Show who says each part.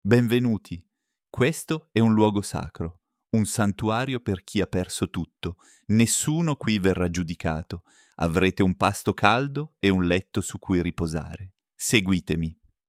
Speaker 1: Benvenuti. Questo è un luogo sacro, un santuario per chi ha perso tutto. Nessuno qui verrà giudicato. Avrete un pasto caldo e un letto su cui riposare. Seguitemi.